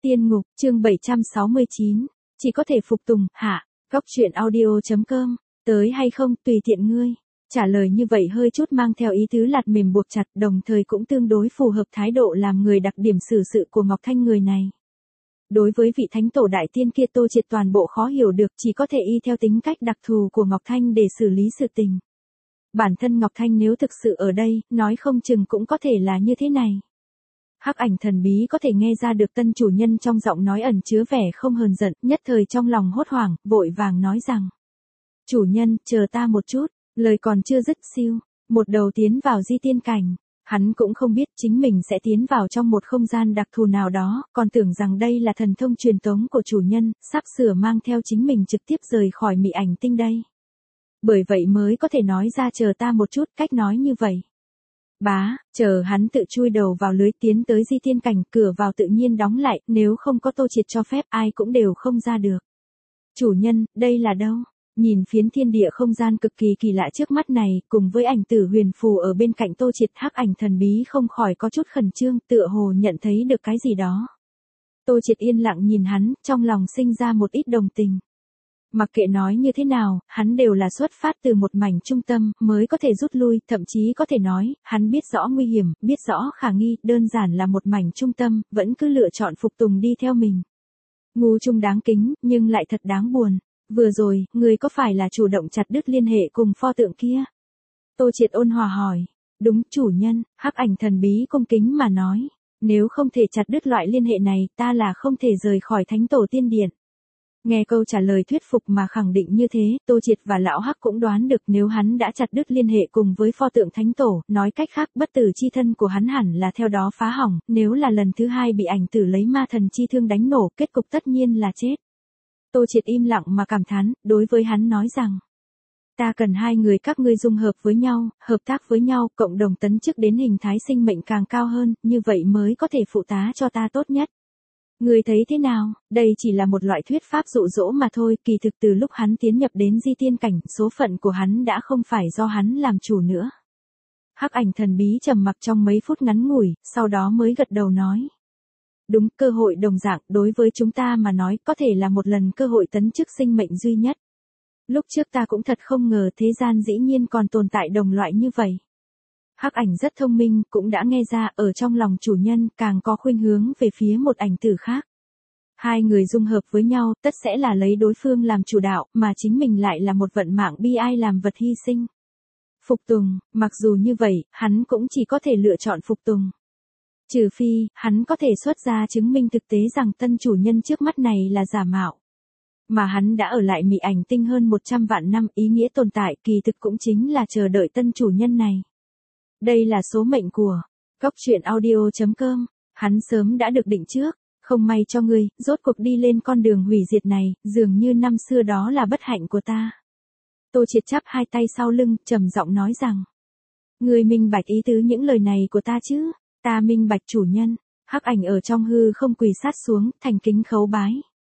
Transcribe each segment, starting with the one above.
Tiên ngục, chương 769. Chỉ có thể phục tùng, hạ. Góc truyện audio.com. Tới hay không, tùy tiện ngươi. Trả lời như vậy hơi chút mang theo ý tứ lạt mềm buộc chặt, đồng thời cũng tương đối phù hợp thái độ làm người đặc điểm xử sự của Ngọc Thanh người này. Đối với vị thánh tổ đại tiên kia Tô Triệt toàn bộ khó hiểu được, chỉ có thể y theo tính cách đặc thù của Ngọc Thanh để xử lý sự tình. Bản thân Ngọc Thanh nếu thực sự ở đây, nói không chừng cũng có thể là như thế này. Hắc ảnh thần bí có thể nghe ra được tân chủ nhân trong giọng nói ẩn chứa vẻ không hờn giận, nhất thời trong lòng hốt hoảng, vội vàng nói rằng: chủ nhân, chờ ta một chút. Lời còn chưa dứt siêu, một đầu tiến vào di tiên cảnh. Hắn cũng không biết chính mình sẽ tiến vào trong một không gian đặc thù nào đó, còn tưởng rằng đây là thần thông truyền tống của chủ nhân, sắp sửa mang theo chính mình trực tiếp rời khỏi Mị Ảnh Tinh đây. Bởi vậy mới có thể nói ra chờ ta một chút, cách nói như vậy. Chờ hắn tự chui đầu vào lưới tiến tới di tiên cảnh, cửa vào tự nhiên đóng lại, nếu không có Tô Triệt cho phép ai cũng đều không ra được. Chủ nhân, đây là đâu? Nhìn phiến thiên địa không gian cực kỳ kỳ lạ trước mắt này, cùng với ảnh tử huyền phù ở bên cạnh Tô Triệt, hắc ảnh thần bí không khỏi có chút khẩn trương, tựa hồ nhận thấy được cái gì đó. Tô Triệt yên lặng nhìn hắn, trong lòng sinh ra một ít đồng tình. Mặc kệ nói như thế nào, hắn đều là xuất phát từ một mảnh trung tâm, mới có thể rút lui, thậm chí có thể nói, hắn biết rõ nguy hiểm, biết rõ khả nghi, đơn giản là một mảnh trung tâm, vẫn cứ lựa chọn phục tùng đi theo mình. Ngu chung đáng kính, nhưng lại thật đáng buồn. Vừa rồi, người có phải là chủ động chặt đứt liên hệ cùng pho tượng kia? Tô Triệt ôn hòa hỏi. Đúng, chủ nhân, hắc ảnh thần bí cung kính mà nói. Nếu không thể chặt đứt loại liên hệ này, ta là không thể rời khỏi thánh tổ tiên điện. Nghe câu trả lời thuyết phục mà khẳng định như thế, Tô Triệt và lão hắc cũng đoán được nếu hắn đã chặt đứt liên hệ cùng với pho tượng thánh tổ, nói cách khác bất tử chi thân của hắn hẳn là theo đó phá hỏng, nếu là lần thứ hai bị ảnh tử lấy ma thần chi thương đánh nổ, kết cục tất nhiên là chết. Tô Triệt im lặng mà cảm thán, đối với hắn nói rằng: ta cần hai người các ngươi dung hợp với nhau, hợp tác với nhau, cộng đồng tấn chức đến hình thái sinh mệnh càng cao hơn, như vậy mới có thể phụ tá cho ta tốt nhất. Ngươi thấy thế nào? Đây chỉ là một loại thuyết pháp dụ dỗ mà thôi, kỳ thực từ lúc hắn tiến nhập đến di tiên cảnh, số phận của hắn đã không phải do hắn làm chủ nữa. Hắc ảnh thần bí trầm mặc trong mấy phút ngắn ngủi, sau đó mới gật đầu nói: đúng, cơ hội đồng dạng, đối với chúng ta mà nói, có thể là một lần cơ hội tấn chức sinh mệnh duy nhất. Lúc trước ta cũng thật không ngờ thế gian dĩ nhiên còn tồn tại đồng loại như vậy. Hắc ảnh rất thông minh, cũng đã nghe ra, ở trong lòng chủ nhân, càng có khuynh hướng về phía một ảnh tử khác. Hai người dung hợp với nhau, tất sẽ là lấy đối phương làm chủ đạo, mà chính mình lại là một vận mạng bi ai làm vật hy sinh. Phục tùng, mặc dù như vậy, hắn cũng chỉ có thể lựa chọn phục tùng. Trừ phi, hắn có thể xuất ra chứng minh thực tế rằng tân chủ nhân trước mắt này là giả mạo. Mà hắn đã ở lại Mị Ảnh Tinh hơn 100 vạn năm, ý nghĩa tồn tại kỳ thực cũng chính là chờ đợi tân chủ nhân này. Đây là số mệnh của Góc truyện audio.com, hắn sớm đã được định trước, không may cho ngươi, rốt cuộc đi lên con đường hủy diệt này, dường như năm xưa đó là bất hạnh của ta. Tô Triệt chắp hai tay sau lưng, trầm giọng nói rằng: ngươi minh bạch ý tứ những lời này của ta chứ? Ta minh bạch chủ nhân. Hắc ảnh ở trong hư không quỳ sát xuống, thành kính khấu bái.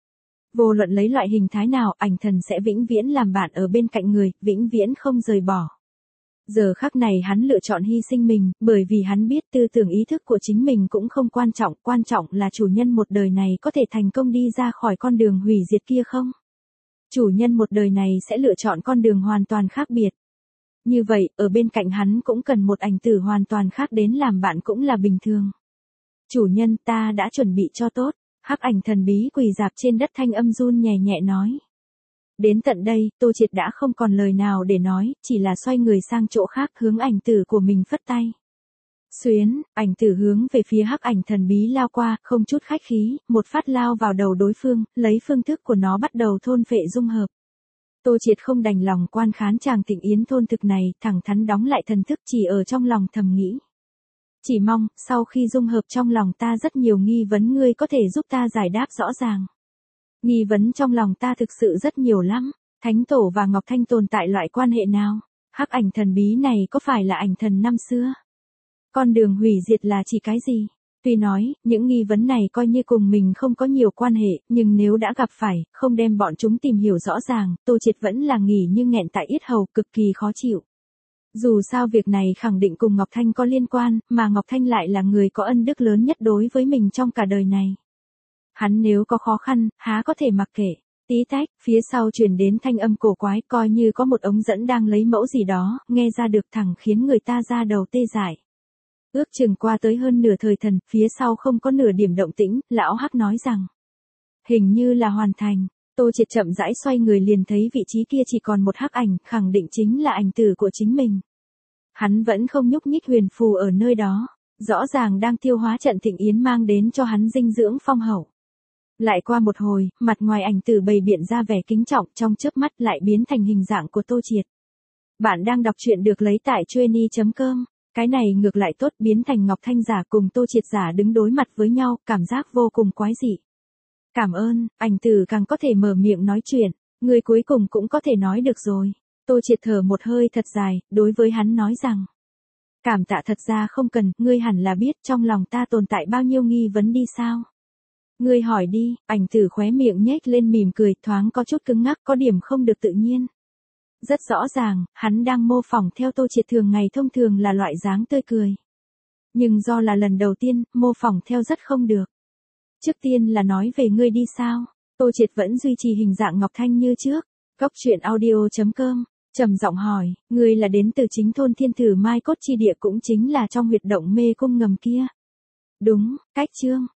Vô luận lấy loại hình thái nào, ảnh thần sẽ vĩnh viễn làm bạn ở bên cạnh người, vĩnh viễn không rời bỏ. Giờ khắc này hắn lựa chọn hy sinh mình, bởi vì hắn biết tư tưởng ý thức của chính mình cũng không quan trọng là chủ nhân một đời này có thể thành công đi ra khỏi con đường hủy diệt kia không? Chủ nhân một đời này sẽ lựa chọn con đường hoàn toàn khác biệt. Như vậy, ở bên cạnh hắn cũng cần một ảnh tử hoàn toàn khác đến làm bạn cũng là bình thường. Chủ nhân, ta đã chuẩn bị cho tốt. Hắc ảnh thần bí quỳ rạp trên đất, thanh âm run nhẹ nhẹ nói. Đến tận đây, Tô Triệt đã không còn lời nào để nói, chỉ là xoay người sang chỗ khác, hướng ảnh tử của mình phất tay. Xuyến, ảnh tử hướng về phía hắc ảnh thần bí lao qua, không chút khách khí, một phát lao vào đầu đối phương, lấy phương thức của nó bắt đầu thôn phệ dung hợp. Tô Triệt không đành lòng quan khán chàng Tịnh Yến thôn thực này, thẳng thắn đóng lại thần thức, chỉ ở trong lòng thầm nghĩ. Chỉ mong, sau khi dung hợp trong lòng ta rất nhiều nghi vấn, ngươi có thể giúp ta giải đáp rõ ràng. Nghi vấn trong lòng ta thực sự rất nhiều lắm. Thánh tổ và Ngọc Thanh tồn tại loại quan hệ nào? Hắc ảnh thần bí này có phải là ảnh thần năm xưa? Con đường hủy diệt là chỉ cái gì? Tuy nói, những nghi vấn này coi như cùng mình không có nhiều quan hệ, nhưng nếu đã gặp phải, không đem bọn chúng tìm hiểu rõ ràng, Tô Triệt vẫn là nghỉ như nghẹn tại yết hầu, cực kỳ khó chịu. Dù sao việc này khẳng định cùng Ngọc Thanh có liên quan, mà Ngọc Thanh lại là người có ân đức lớn nhất đối với mình trong cả đời này. Hắn nếu có khó khăn, há có thể mặc kệ. Tí tách, phía sau truyền đến thanh âm cổ quái, coi như có một ống dẫn đang lấy mẫu gì đó, nghe ra được thẳng khiến người ta da đầu tê dại. Ước chừng qua tới hơn nửa thời thần, phía sau không có nửa điểm động tĩnh, lão Hắc nói rằng. Hình như là hoàn thành. Tô Triệt chậm rãi xoay người liền thấy vị trí kia chỉ còn một hắc ảnh, khẳng định chính là ảnh tử của chính mình. Hắn vẫn không nhúc nhích, huyền phù ở nơi đó, rõ ràng đang tiêu hóa trận thịnh yến mang đến cho hắn dinh dưỡng phong hậu. Lại qua một hồi, mặt ngoài ảnh tử bày biện ra vẻ kính trọng, trong chớp mắt lại biến thành hình dạng của Tô Triệt. Bạn đang đọc truyện được lấy tại Chueny.com. Cái này ngược lại tốt, biến thành Ngọc Thanh giả cùng Tô Triệt giả đứng đối mặt với nhau, cảm giác vô cùng quái dị. Cảm ơn, ảnh tử càng có thể mở miệng nói chuyện, người cuối cùng cũng có thể nói được rồi. Tô Triệt thở một hơi thật dài, đối với hắn nói rằng. Cảm tạ thật ra không cần, ngươi hẳn là biết trong lòng ta tồn tại bao nhiêu nghi vấn đi sao. Ngươi hỏi đi, ảnh tử khóe miệng nhếch lên mỉm cười, thoáng có chút cứng ngắc, có điểm không được tự nhiên. Rất rõ ràng, hắn đang mô phỏng theo Tô Triệt thường ngày thông thường là loại dáng tươi cười. Nhưng do là lần đầu tiên, mô phỏng theo rất không được. Trước tiên là nói về ngươi đi sao? Tô Triệt vẫn duy trì hình dạng Ngọc Thanh như trước. Góc truyện audio.com, trầm giọng hỏi, ngươi là đến từ chính thôn Thiên Thử Mai Cốt chi địa, cũng chính là trong huyệt động mê cung ngầm kia. Đúng, cách chương,